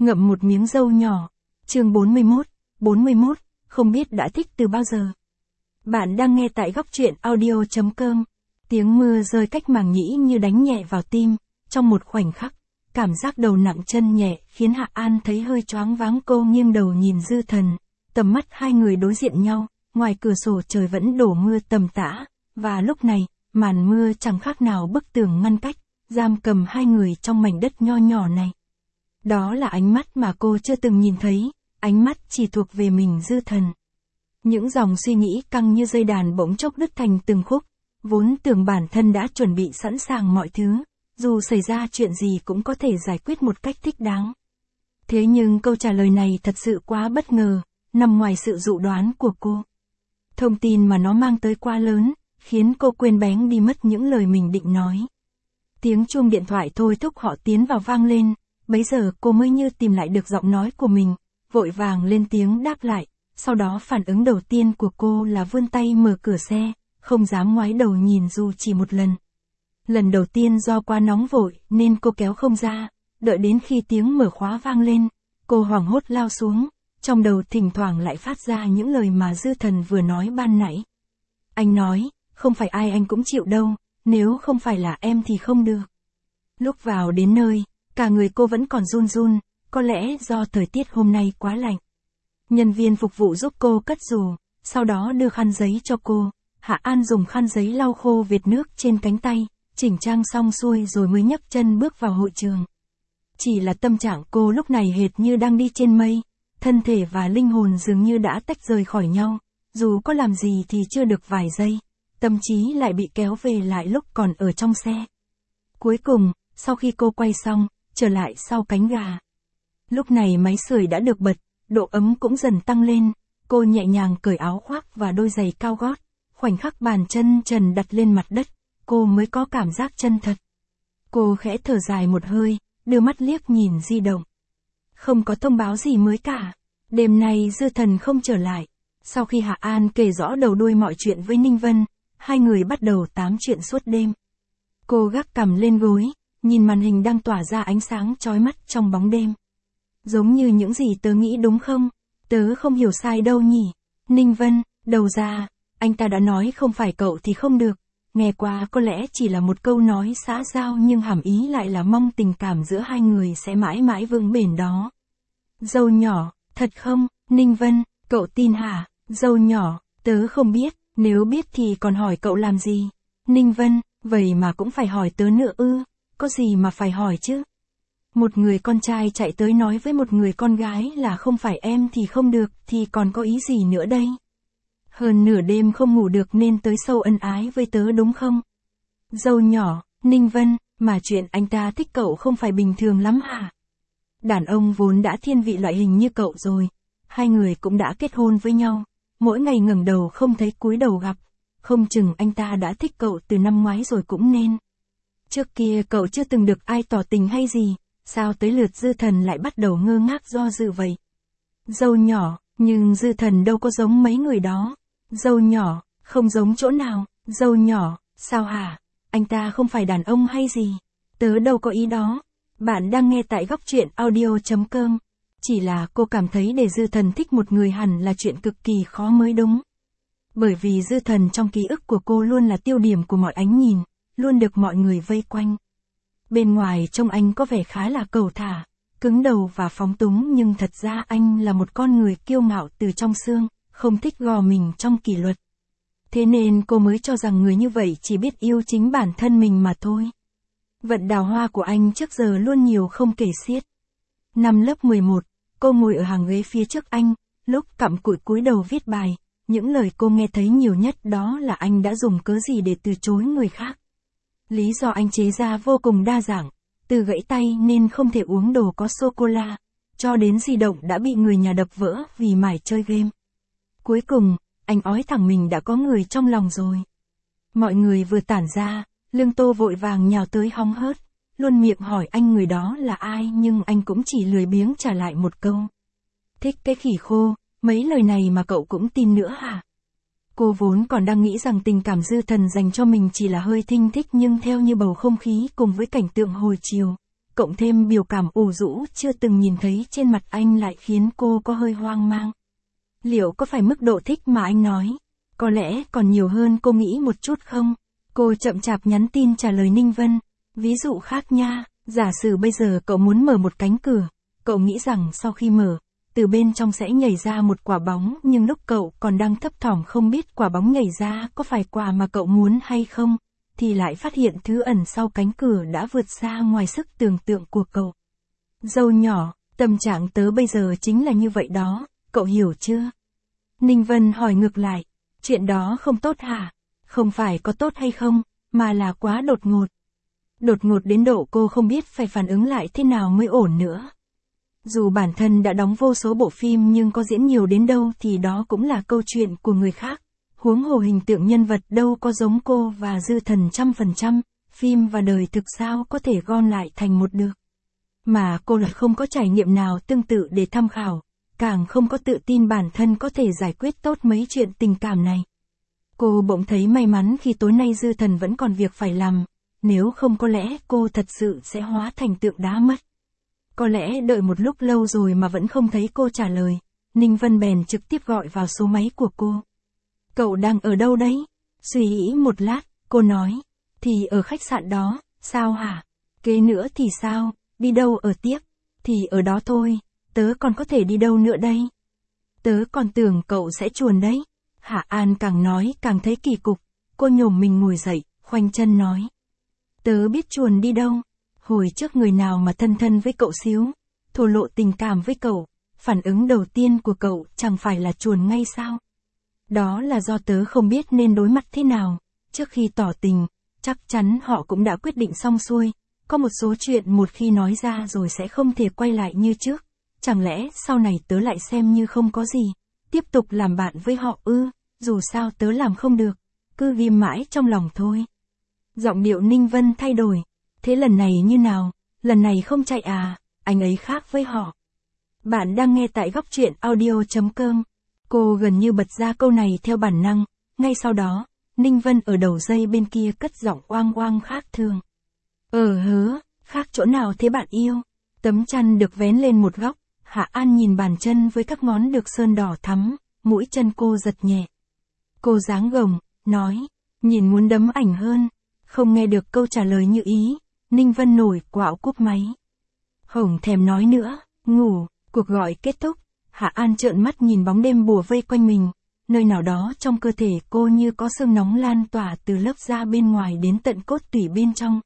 ngậm một miếng dâu nhỏ. Chương 41, không biết đã thích từ bao giờ. Bạn đang nghe tại góc truyện audio.com. Tiếng mưa rơi cách màng nhĩ như đánh nhẹ vào tim, trong một khoảnh khắc, cảm giác đầu nặng chân nhẹ khiến Hạ An thấy hơi choáng váng. Cô nghiêng đầu nhìn Dư Thần, tầm mắt hai người đối diện nhau, ngoài cửa sổ trời vẫn đổ mưa tầm tã, và lúc này, màn mưa chẳng khác nào bức tường ngăn cách, giam cầm hai người trong mảnh đất nho nhỏ này. Đó là ánh mắt mà cô chưa từng nhìn thấy, ánh mắt chỉ thuộc về mình Dư Thần. Những dòng suy nghĩ căng như dây đàn bỗng chốc đứt thành từng khúc, vốn tưởng bản thân đã chuẩn bị sẵn sàng mọi thứ, dù xảy ra chuyện gì cũng có thể giải quyết một cách thích đáng. Thế nhưng câu trả lời này thật sự quá bất ngờ, nằm ngoài sự dự đoán của cô. Thông tin mà nó mang tới quá lớn, khiến cô quên bén đi mất những lời mình định nói. Tiếng chuông điện thoại thôi thúc họ tiến vào vang lên, bấy giờ cô mới như tìm lại được giọng nói của mình, vội vàng lên tiếng đáp lại, sau đó phản ứng đầu tiên của cô là vươn tay mở cửa xe, không dám ngoái đầu nhìn dù chỉ một lần. Lần đầu tiên do quá nóng vội nên cô kéo không ra, đợi đến khi tiếng mở khóa vang lên, cô hoảng hốt lao xuống, trong đầu thỉnh thoảng lại phát ra những lời mà Dư Thần vừa nói ban nãy. Anh nói, không phải ai anh cũng chịu đâu, nếu không phải là em thì không được. Lúc vào đến nơi, cả người cô vẫn còn run run, có lẽ do thời tiết hôm nay quá lạnh. Nhân viên phục vụ giúp cô cất dù, sau đó đưa khăn giấy cho cô. Hạ An dùng khăn giấy lau khô vệt nước trên cánh tay, chỉnh trang xong xuôi rồi mới nhấc chân bước vào hội trường. Chỉ là tâm trạng cô lúc này hệt như đang đi trên mây, thân thể và linh hồn dường như đã tách rời khỏi nhau, dù có làm gì thì chưa được vài giây, tâm trí lại bị kéo về lại lúc còn ở trong xe. Cuối cùng, sau khi cô quay xong, trở lại sau cánh gà. Lúc này máy sưởi đã được bật, độ ấm cũng dần tăng lên, cô nhẹ nhàng cởi áo khoác và đôi giày cao gót, khoảnh khắc bàn chân trần đặt lên mặt đất, cô mới có cảm giác chân thật. Cô khẽ thở dài một hơi, đưa mắt liếc nhìn di động. Không có thông báo gì mới cả. Đêm nay Dư Thần không trở lại. Sau khi Hạ An kể rõ đầu đuôi mọi chuyện với Ninh Vân, hai người bắt đầu tám chuyện suốt đêm. Cô gác cằm lên gối, nhìn màn hình đang tỏa ra ánh sáng chói mắt trong bóng đêm. Giống như những gì tớ nghĩ đúng không? Tớ không hiểu sai đâu nhỉ? Ninh Vân, đầu ra, anh ta đã nói không phải cậu thì không được. Nghe qua có lẽ chỉ là một câu nói xã giao nhưng hàm ý lại là mong tình cảm giữa hai người sẽ mãi mãi vững bền đó. Dâu nhỏ, thật không? Ninh Vân, cậu tin hả? Dâu nhỏ, tớ không biết, nếu biết thì còn hỏi cậu làm gì? Ninh Vân, vậy mà cũng phải hỏi tớ nữa ư? Có gì mà phải hỏi chứ? Một người con trai chạy tới nói với một người con gái là không phải em thì không được, thì còn có ý gì nữa đây? Hơn nửa đêm không ngủ được nên tới sâu ân ái với tớ đúng không? Dâu nhỏ, Ninh Vân, mà chuyện anh ta thích cậu không phải bình thường lắm hả? Đàn ông vốn đã thiên vị loại hình như cậu rồi. Hai người cũng đã kết hôn với nhau. Mỗi ngày ngẩng đầu không thấy cúi đầu gặp. Không chừng anh ta đã thích cậu từ năm ngoái rồi cũng nên. Trước kia cậu chưa từng được ai tỏ tình hay gì. Sao tới lượt Dư Thần lại bắt đầu ngơ ngác do dự vậy? Dâu nhỏ, nhưng Dư Thần đâu có giống mấy người đó. Dâu nhỏ, không giống chỗ nào? Dâu nhỏ, sao hả? Anh ta không phải đàn ông hay gì? Tớ đâu có ý đó. Bạn đang nghe tại góc truyện audio.com. Chỉ là cô cảm thấy để Dư Thần thích một người hẳn là chuyện cực kỳ khó mới đúng. Bởi vì Dư Thần trong ký ức của cô luôn là tiêu điểm của mọi ánh nhìn, luôn được mọi người vây quanh. Bên ngoài trông anh có vẻ khá là cẩu thả, cứng đầu và phóng túng nhưng thật ra anh là một con người kiêu ngạo từ trong xương, không thích gò mình trong kỷ luật. Thế nên cô mới cho rằng người như vậy chỉ biết yêu chính bản thân mình mà thôi. Vận đào hoa của anh trước giờ luôn nhiều không kể xiết. Năm lớp 11, cô ngồi ở hàng ghế phía trước anh, lúc cặm cụi cúi đầu viết bài, những lời cô nghe thấy nhiều nhất đó là anh đã dùng cớ gì để từ chối người khác. Lý do anh chế ra vô cùng đa dạng, từ gãy tay nên không thể uống đồ có sô-cô-la, cho đến di động đã bị người nhà đập vỡ vì mải chơi game. Cuối cùng, anh ói thẳng mình đã có người trong lòng rồi. Mọi người vừa tản ra, Lương Tô vội vàng nhào tới hóng hớt, luôn miệng hỏi anh người đó là ai nhưng anh cũng chỉ lười biếng trả lại một câu. Thích cái khỉ khô, mấy lời này mà cậu cũng tin nữa hả? Cô vốn còn đang nghĩ rằng tình cảm Dư Thần dành cho mình chỉ là hơi thinh thích nhưng theo như bầu không khí cùng với cảnh tượng hồi chiều, cộng thêm biểu cảm ủ rũ chưa từng nhìn thấy trên mặt anh lại khiến cô có hơi hoang mang. Liệu có phải mức độ thích mà anh nói? Có lẽ còn nhiều hơn cô nghĩ một chút không? Cô chậm chạp nhắn tin trả lời Ninh Vân. Ví dụ khác nha, giả sử bây giờ cậu muốn mở một cánh cửa, cậu nghĩ rằng sau khi mở, từ bên trong sẽ nhảy ra một quả bóng, nhưng lúc cậu còn đang thấp thỏm không biết quả bóng nhảy ra có phải quả mà cậu muốn hay không, thì lại phát hiện thứ ẩn sau cánh cửa đã vượt xa ngoài sức tưởng tượng của cậu. Dâu nhỏ, tâm trạng tớ bây giờ chính là như vậy đó, cậu hiểu chưa? Ninh Vân hỏi ngược lại, chuyện đó không tốt hả? Không phải có tốt hay không, mà là quá đột ngột. Đột ngột đến độ cô không biết phải phản ứng lại thế nào mới ổn nữa. Dù bản thân đã đóng vô số bộ phim nhưng có diễn nhiều đến đâu thì đó cũng là câu chuyện của người khác. Huống hồ hình tượng nhân vật đâu có giống cô và Dư Thần 100%, phim và đời thực sao có thể gom lại thành một được. Mà cô lại không có trải nghiệm nào tương tự để tham khảo, càng không có tự tin bản thân có thể giải quyết tốt mấy chuyện tình cảm này. Cô bỗng thấy may mắn khi tối nay Dư Thần vẫn còn việc phải làm, nếu không có lẽ cô thật sự sẽ hóa thành tượng đá mất. Có lẽ đợi một lúc lâu rồi mà vẫn không thấy cô trả lời, Ninh Vân bèn trực tiếp gọi vào số máy của cô. Cậu đang ở đâu đấy? Suy nghĩ một lát, cô nói, thì ở khách sạn đó, sao hả? Kế nữa thì sao, đi đâu ở tiếp? Thì ở đó thôi, tớ còn có thể đi đâu nữa đây? Tớ còn tưởng cậu sẽ chuồn đấy. Hạ An càng nói càng thấy kỳ cục, cô nhổm mình ngồi dậy, khoanh chân nói. Tớ biết chuồn đi đâu, hồi trước người nào mà thân thân với cậu xíu, thổ lộ tình cảm với cậu, phản ứng đầu tiên của cậu chẳng phải là chuồn ngay sao? Đó là do tớ không biết nên đối mặt thế nào, trước khi tỏ tình, chắc chắn họ cũng đã quyết định xong xuôi, có một số chuyện một khi nói ra rồi sẽ không thể quay lại như trước, chẳng lẽ sau này tớ lại xem như không có gì, tiếp tục làm bạn với họ ư, dù sao tớ làm không được, cứ ghim mãi trong lòng thôi. Giọng điệu Ninh Vân thay đổi, thế lần này như nào, lần này không chạy à, anh ấy khác với họ. Bạn đang nghe tại góc truyện audio.com. Cô gần như bật ra câu này theo bản năng, ngay sau đó, Ninh Vân ở đầu dây bên kia cất giọng oang oang khác thường. Hớ, khác chỗ nào thế bạn yêu? Tấm chăn được vén lên một góc, Hạ An nhìn bàn chân với các ngón được sơn đỏ thắm, mũi chân cô giật nhẹ. Cô giáng gồng, nói, nhìn muốn đấm ảnh hơn, không nghe được câu trả lời như ý, Ninh Vân nổi quạo cúp máy. Hổng thèm nói nữa, ngủ, cuộc gọi kết thúc. Hạ An trợn mắt nhìn bóng đêm bùa vây quanh mình, nơi nào đó trong cơ thể cô như có sương nóng lan tỏa từ lớp da bên ngoài đến tận cốt tủy bên trong.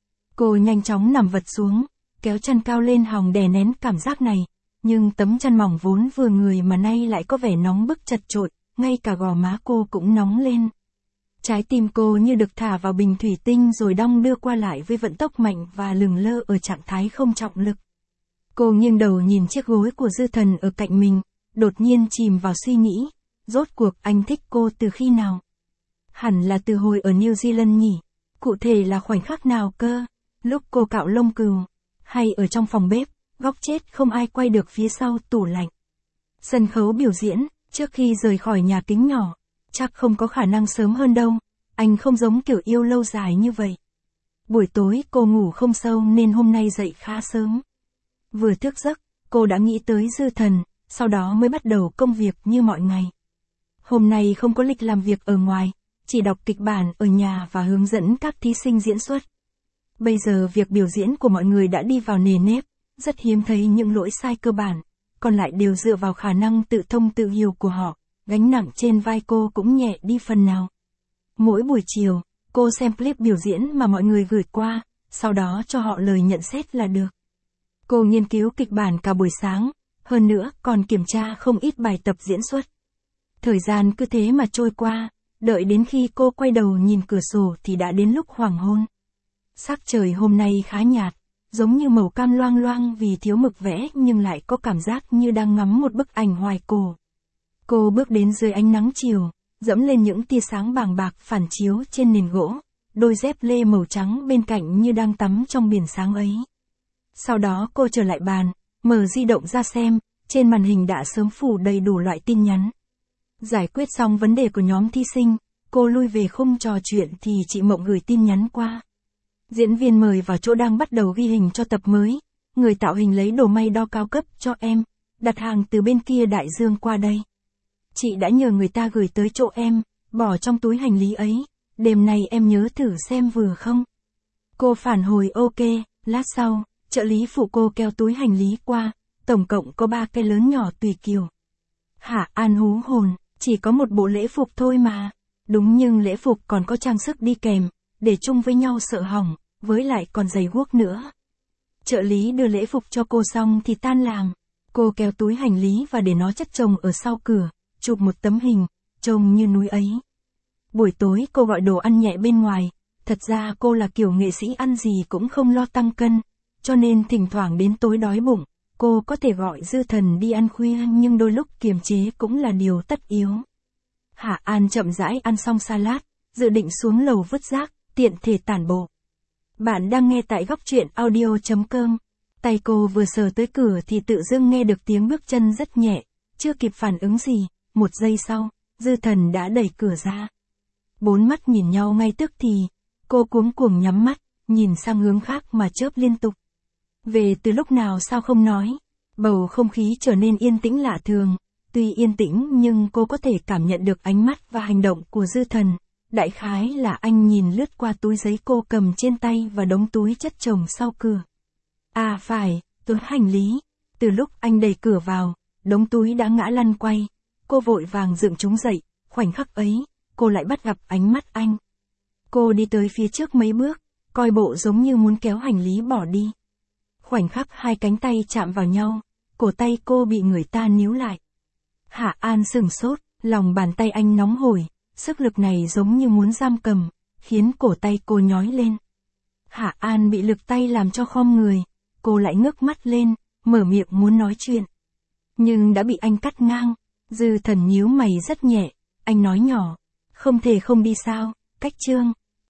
Cô nhanh chóng nằm vật xuống, kéo chân cao lên hòng đè nén cảm giác này, nhưng tấm chăn mỏng vốn vừa người mà nay lại có vẻ nóng bức chật chội, ngay cả gò má cô cũng nóng lên. Trái tim cô như được thả vào bình thủy tinh rồi đong đưa qua lại với vận tốc mạnh và lửng lơ ở trạng thái không trọng lực. Cô nghiêng đầu nhìn chiếc gối của Dư Thần ở cạnh mình, đột nhiên chìm vào suy nghĩ, rốt cuộc anh thích cô từ khi nào? Hẳn là từ hồi ở New Zealand nhỉ? Cụ thể là khoảnh khắc nào cơ? Lúc cô cạo lông cừu, hay ở trong phòng bếp, góc chết không ai quay được phía sau tủ lạnh. Sân khấu biểu diễn, trước khi rời khỏi nhà kính nhỏ, chắc không có khả năng sớm hơn đâu, anh không giống kiểu yêu lâu dài như vậy. Buổi tối cô ngủ không sâu nên hôm nay dậy khá sớm. Vừa thức giấc, cô đã nghĩ tới Dư Thần, sau đó mới bắt đầu công việc như mọi ngày. Hôm nay không có lịch làm việc ở ngoài, chỉ đọc kịch bản ở nhà và hướng dẫn các thí sinh diễn xuất. Bây giờ việc biểu diễn của mọi người đã đi vào nề nếp, rất hiếm thấy những lỗi sai cơ bản, còn lại đều dựa vào khả năng tự thông tự hiểu của họ, gánh nặng trên vai cô cũng nhẹ đi phần nào. Mỗi buổi chiều, cô xem clip biểu diễn mà mọi người gửi qua, sau đó cho họ lời nhận xét là được. Cô nghiên cứu kịch bản cả buổi sáng, hơn nữa còn kiểm tra không ít bài tập diễn xuất. Thời gian cứ thế mà trôi qua, đợi đến khi cô quay đầu nhìn cửa sổ thì đã đến lúc hoàng hôn. Sắc trời hôm nay khá nhạt, giống như màu cam loang loang vì thiếu mực vẽ nhưng lại có cảm giác như đang ngắm một bức ảnh hoài cổ. Cô bước đến dưới ánh nắng chiều, dẫm lên những tia sáng bàng bạc phản chiếu trên nền gỗ, đôi dép lê màu trắng bên cạnh như đang tắm trong biển sáng ấy. Sau đó cô trở lại bàn, mở di động ra xem, trên màn hình đã sớm phủ đầy đủ loại tin nhắn. Giải quyết xong vấn đề của nhóm thí sinh, cô lui về khung trò chuyện thì chị Mộng gửi tin nhắn qua. Diễn viên mời vào chỗ đang bắt đầu ghi hình cho tập mới. Người tạo hình lấy đồ may đo cao cấp cho em. Đặt hàng từ bên kia đại dương qua đây. Chị đã nhờ người ta gửi tới chỗ em, bỏ trong túi hành lý ấy. Đêm nay em nhớ thử xem vừa không? Cô phản hồi ok, lát sau, trợ lý phụ cô kéo túi hành lý qua. Tổng cộng có 3 cái lớn nhỏ tùy kiểu. Hạ An hú hồn, chỉ có một bộ lễ phục thôi mà. Đúng, nhưng lễ phục còn có trang sức đi kèm, để chung với nhau sợ hỏng, với lại còn giày guốc nữa. Trợ lý đưa lễ phục cho cô xong thì tan làm. Cô kéo túi hành lý và để nó chất chồng ở sau cửa, chụp một tấm hình, trông như núi ấy. Buổi tối cô gọi đồ ăn nhẹ bên ngoài. Thật ra cô là kiểu nghệ sĩ ăn gì cũng không lo tăng cân, cho nên thỉnh thoảng đến tối đói bụng, cô có thể gọi Dư Thần đi ăn khuya, nhưng đôi lúc kiềm chế cũng là điều tất yếu. Hạ An chậm rãi ăn xong salad, dự định xuống lầu vứt rác, tiện thể tản bộ. Bạn đang nghe tại góc truyện audio.com. Tay cô vừa sờ tới cửa thì tự dưng nghe được tiếng bước chân rất nhẹ, chưa kịp phản ứng gì, 1 giây sau, Dư Thần đã đẩy cửa ra. 4 mắt nhìn nhau ngay tức thì, cô cuống cuồng nhắm mắt, nhìn sang hướng khác mà chớp liên tục. Về từ lúc nào sao không nói? Bầu không khí trở nên yên tĩnh lạ thường. Tuy yên tĩnh nhưng cô có thể cảm nhận được ánh mắt và hành động của Dư Thần. Đại khái là anh nhìn lướt qua túi giấy cô cầm trên tay và đống túi chất chồng sau cửa. À phải, túi hành lý. Từ lúc anh đẩy cửa vào, đống túi đã ngã lăn quay. Cô vội vàng dựng chúng dậy, khoảnh khắc ấy, cô lại bắt gặp ánh mắt anh. Cô đi tới phía trước mấy bước, coi bộ giống như muốn kéo hành lý bỏ đi. Khoảnh khắc hai cánh tay chạm vào nhau, cổ tay cô bị người ta níu lại. Hạ An sửng sốt, lòng bàn tay anh nóng hổi, sức lực này giống như muốn giam cầm, khiến cổ tay cô nhói lên. Hạ An bị lực tay làm cho khom người, cô lại ngước mắt lên, mở miệng muốn nói chuyện. Nhưng đã bị anh cắt ngang. Dư Thần nhíu mày rất nhẹ, anh nói nhỏ, không thể không đi sao, Cách Trương.